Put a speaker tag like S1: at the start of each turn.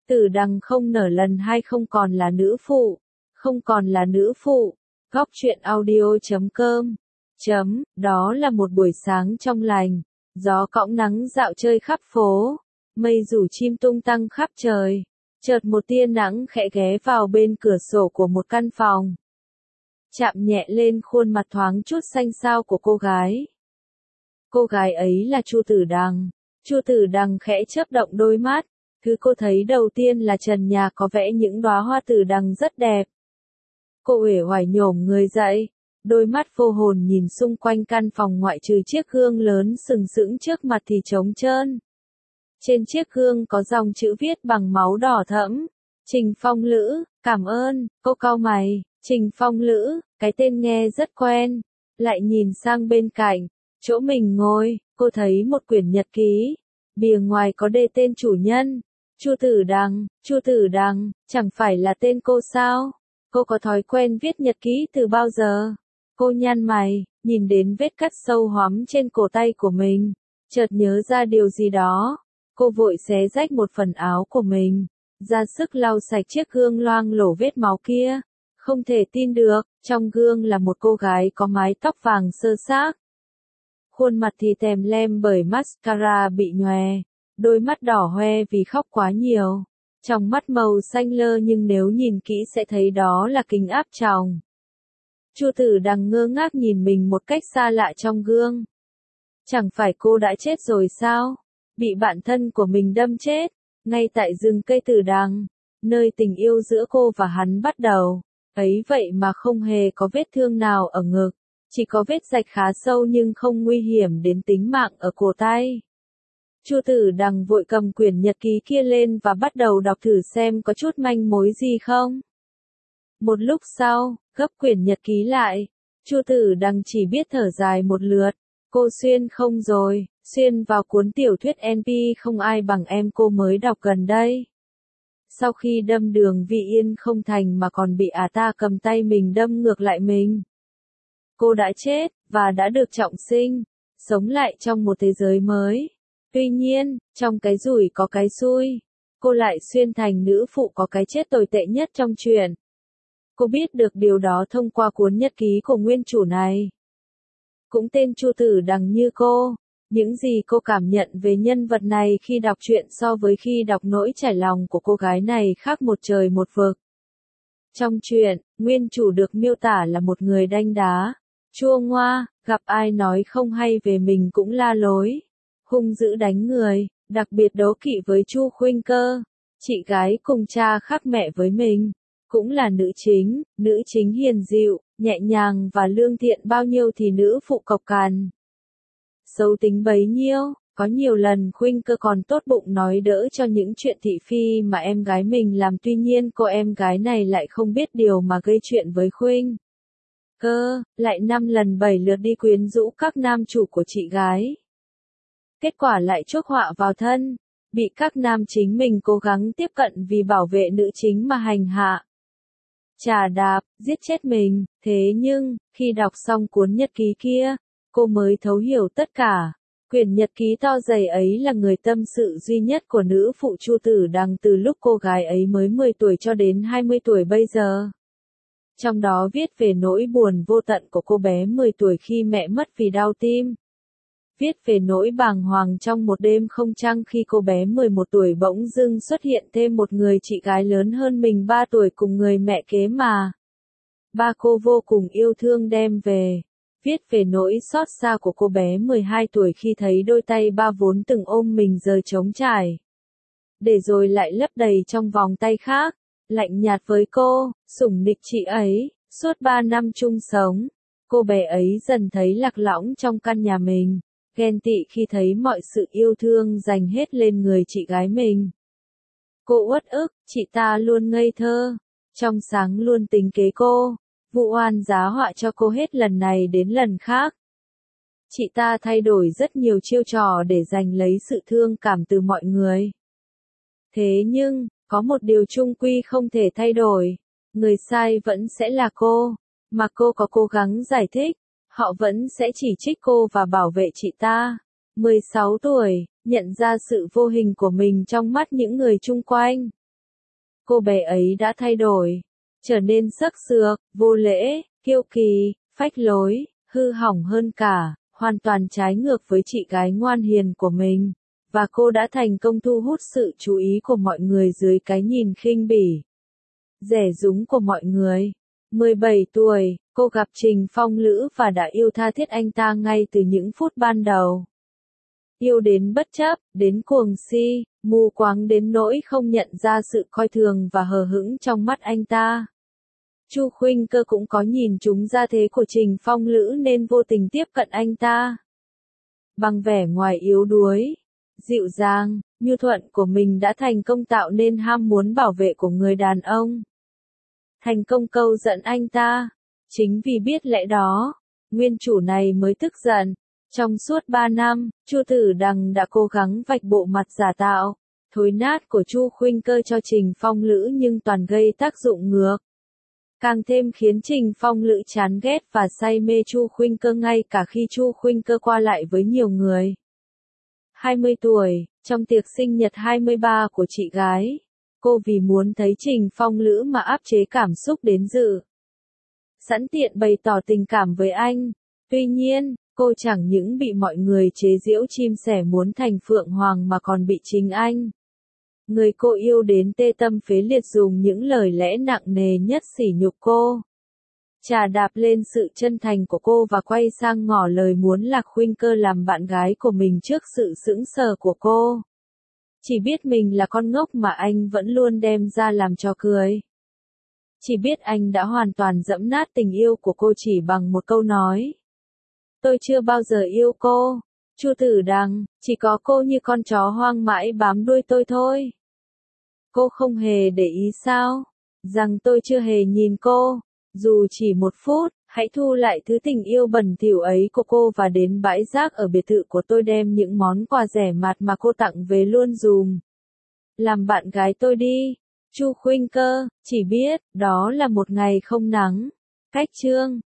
S1: Tử Đằng không nở lần hai không còn là nữ phụ. Không còn là nữ phụ. Góc truyện audio.com. Đó là một buổi sáng trong lành. Gió cõng nắng dạo chơi khắp phố. Mây rủ chim tung tăng khắp trời. Chợt một tia nắng khẽ ghé vào bên cửa sổ của một căn phòng. Chạm nhẹ lên khuôn mặt thoáng chút xanh xao của cô gái. Cô gái ấy là Chu Tử Đằng. Chu Tử Đằng khẽ chớp động đôi mắt. Thứ cô thấy đầu tiên là trần nhà có vẽ những đóa hoa tử đằng rất đẹp. Cô uể oải nhổm người dậy, đôi mắt vô hồn nhìn xung quanh căn phòng ngoại trừ chiếc gương lớn sừng sững trước mặt thì trống trơn. Trên chiếc gương có dòng chữ viết bằng máu đỏ thẫm. Trình Phong Lữ, cảm ơn. Cô cau mày. Trình Phong Lữ, cái tên nghe rất quen. Lại nhìn sang bên cạnh, chỗ mình ngồi, cô thấy một quyển nhật ký. Bìa ngoài có đề tên chủ nhân. Chu Tử Đằng, chẳng phải là tên cô sao? Cô có thói quen viết nhật ký từ bao giờ? Cô nhăn mày, nhìn đến vết cắt sâu hoắm trên cổ tay của mình, chợt nhớ ra điều gì đó. Cô vội xé rách một phần áo của mình, ra sức lau sạch chiếc gương loang lổ vết máu kia. Không thể tin được, trong gương là một cô gái có mái tóc vàng sơ xác. Khuôn mặt thì tèm lem bởi mascara bị nhòe, đôi mắt đỏ hoe vì khóc quá nhiều. Trong mắt màu xanh lơ nhưng nếu nhìn kỹ sẽ thấy đó là kính áp tròng. Chu Tử Đằng ngơ ngác nhìn mình một cách xa lạ trong gương. Chẳng phải cô đã chết rồi sao? Bị bạn thân của mình đâm chết, ngay tại rừng cây Tử Đằng, nơi tình yêu giữa cô và hắn bắt đầu. Ấy vậy mà không hề có vết thương nào ở ngực, chỉ có vết rạch khá sâu nhưng không nguy hiểm đến tính mạng ở cổ tay. Chu Tử Đằng vội cầm quyển nhật ký kia lên và bắt đầu đọc thử xem có chút manh mối gì không. Một lúc sau, gấp quyển nhật ký lại, Chu Tử Đằng chỉ biết thở dài một lượt. Cô xuyên không rồi, xuyên vào cuốn tiểu thuyết NP Không Ai Bằng Em cô mới đọc gần đây. Sau khi đâm Đường Vi Yên không thành mà còn bị ta cầm tay mình đâm ngược lại mình. Cô đã chết, và đã được trọng sinh, sống lại trong một thế giới mới. Tuy nhiên, trong cái rủi có cái xui, cô lại xuyên thành nữ phụ có cái chết tồi tệ nhất trong truyện. Cô biết được điều đó thông qua cuốn nhật ký của nguyên chủ này. Cũng tên Chu Tử Đằng như cô, những gì cô cảm nhận về nhân vật này khi đọc truyện so với khi đọc nỗi trải lòng của cô gái này khác một trời một vực. Trong truyện, nguyên chủ được miêu tả là một người đanh đá, chua ngoa, gặp ai nói không hay về mình cũng la lối, hung dữ đánh người, đặc biệt đố kỵ với Chu Khuynh Cơ, chị gái cùng cha khác mẹ với mình, cũng là nữ chính hiền dịu, nhẹ nhàng và lương thiện bao nhiêu thì nữ phụ cộc cằn. Xấu tính bấy nhiêu, có nhiều lần Khuynh Cơ còn tốt bụng nói đỡ cho những chuyện thị phi mà em gái mình làm, tuy nhiên cô em gái này lại không biết điều mà gây chuyện với Khuynh Cơ, lại 5 lần 7 lượt đi quyến rũ các nam chủ của chị gái. Kết quả lại chuốc họa vào thân, bị các nam chính mình cố gắng tiếp cận vì bảo vệ nữ chính mà hành hạ, chà đạp, giết chết mình. Thế nhưng, khi đọc xong cuốn nhật ký kia, cô mới thấu hiểu tất cả. Quyển nhật ký to dày ấy là người tâm sự duy nhất của nữ phụ Chu Tử Đằng từ lúc cô gái ấy mới 10 tuổi cho đến 20 tuổi bây giờ. Trong đó viết về nỗi buồn vô tận của cô bé 10 tuổi khi mẹ mất vì đau tim. Viết về nỗi bàng hoàng trong một đêm không trăng khi cô bé 11 tuổi bỗng dưng xuất hiện thêm một người chị gái lớn hơn mình 3 tuổi cùng người mẹ kế mà ba cô vô cùng yêu thương đem về. Viết về nỗi xót xa của cô bé 12 tuổi khi thấy đôi tay ba vốn từng ôm mình giờ trống trải, để rồi lại lấp đầy trong vòng tay khác, lạnh nhạt với cô, sủng nịch chị ấy. Suốt 3 năm chung sống, cô bé ấy dần thấy lạc lõng trong căn nhà mình, ghen tị khi thấy mọi sự yêu thương dành hết lên người chị gái mình. Cô uất ức, chị ta luôn ngây thơ, trong sáng luôn tính kế cô, vụ oan giá họa cho cô hết lần này đến lần khác. Chị ta thay đổi rất nhiều chiêu trò để giành lấy sự thương cảm từ mọi người. Thế nhưng, có một điều chung quy không thể thay đổi, người sai vẫn sẽ là cô, mà cô có cố gắng giải thích, họ vẫn sẽ chỉ trích cô và bảo vệ chị ta. 16 tuổi, nhận ra sự vô hình của mình trong mắt những người chung quanh. cô bé ấy đã thay đổi, trở nên sắc sược, vô lễ, kiêu kỳ, phách lối, hư hỏng hơn cả, hoàn toàn trái ngược với chị gái ngoan hiền của mình, và cô đã thành công thu hút sự chú ý của mọi người dưới cái nhìn khinh bỉ, dè dúng của mọi người. 17 tuổi, cô gặp Trình Phong Lữ và đã yêu tha thiết anh ta ngay từ những phút ban đầu. Yêu đến bất chấp, đến cuồng si, mù quáng đến nỗi không nhận ra sự coi thường và hờ hững trong mắt anh ta. Chu Khuynh Cơ cũng có nhìn trúng ra thế của Trình Phong Lữ nên vô tình tiếp cận anh ta. Bằng vẻ ngoài yếu đuối, dịu dàng, nhu thuận của mình đã thành công tạo nên ham muốn bảo vệ của người đàn ông. Thành công câu dẫn anh ta. Chính vì biết lẽ đó, nguyên chủ này mới tức giận. Trong suốt 3 năm, Chu Tử Đằng đã cố gắng vạch bộ mặt giả tạo, thối nát của Chu Khuynh Cơ cho Trình Phong Lữ nhưng toàn gây tác dụng ngược. Càng thêm khiến Trình Phong Lữ chán ghét và say mê Chu Khuynh Cơ ngay cả khi Chu Khuynh Cơ qua lại với nhiều người. 20 tuổi, trong tiệc sinh nhật 23 của chị gái, cô vì muốn thấy Trình Phong Lữ mà áp chế cảm xúc đến dự. Sẵn tiện bày tỏ tình cảm với anh. Tuy nhiên, cô chẳng những bị mọi người chế giễu chim sẻ muốn thành phượng hoàng mà còn bị chính anh, người cô yêu đến tê tâm phế liệt dùng những lời lẽ nặng nề nhất sỉ nhục cô. Chà đạp lên sự chân thành của cô và quay sang ngỏ lời muốn Lạc Khuynh Cơ làm bạn gái của mình trước sự sững sờ của cô. Chỉ biết mình là con ngốc mà anh vẫn luôn đem ra làm trò cười. Chỉ biết anh đã hoàn toàn dẫm nát tình yêu của cô chỉ bằng một câu nói. Tôi chưa bao giờ yêu cô, Chu Tử Đằng, chỉ có cô như con chó hoang mãi bám đuôi tôi thôi. Cô không hề để ý sao? Rằng tôi chưa hề nhìn cô, dù chỉ một phút, hãy thu lại thứ tình yêu bẩn thỉu ấy của cô và đến bãi rác ở biệt thự của tôi đem những món quà rẻ mạt mà cô tặng về luôn dùm. Làm bạn gái tôi đi. Chu Khuynh Cơ, chỉ biết, đó là một ngày không nắng. Cách chương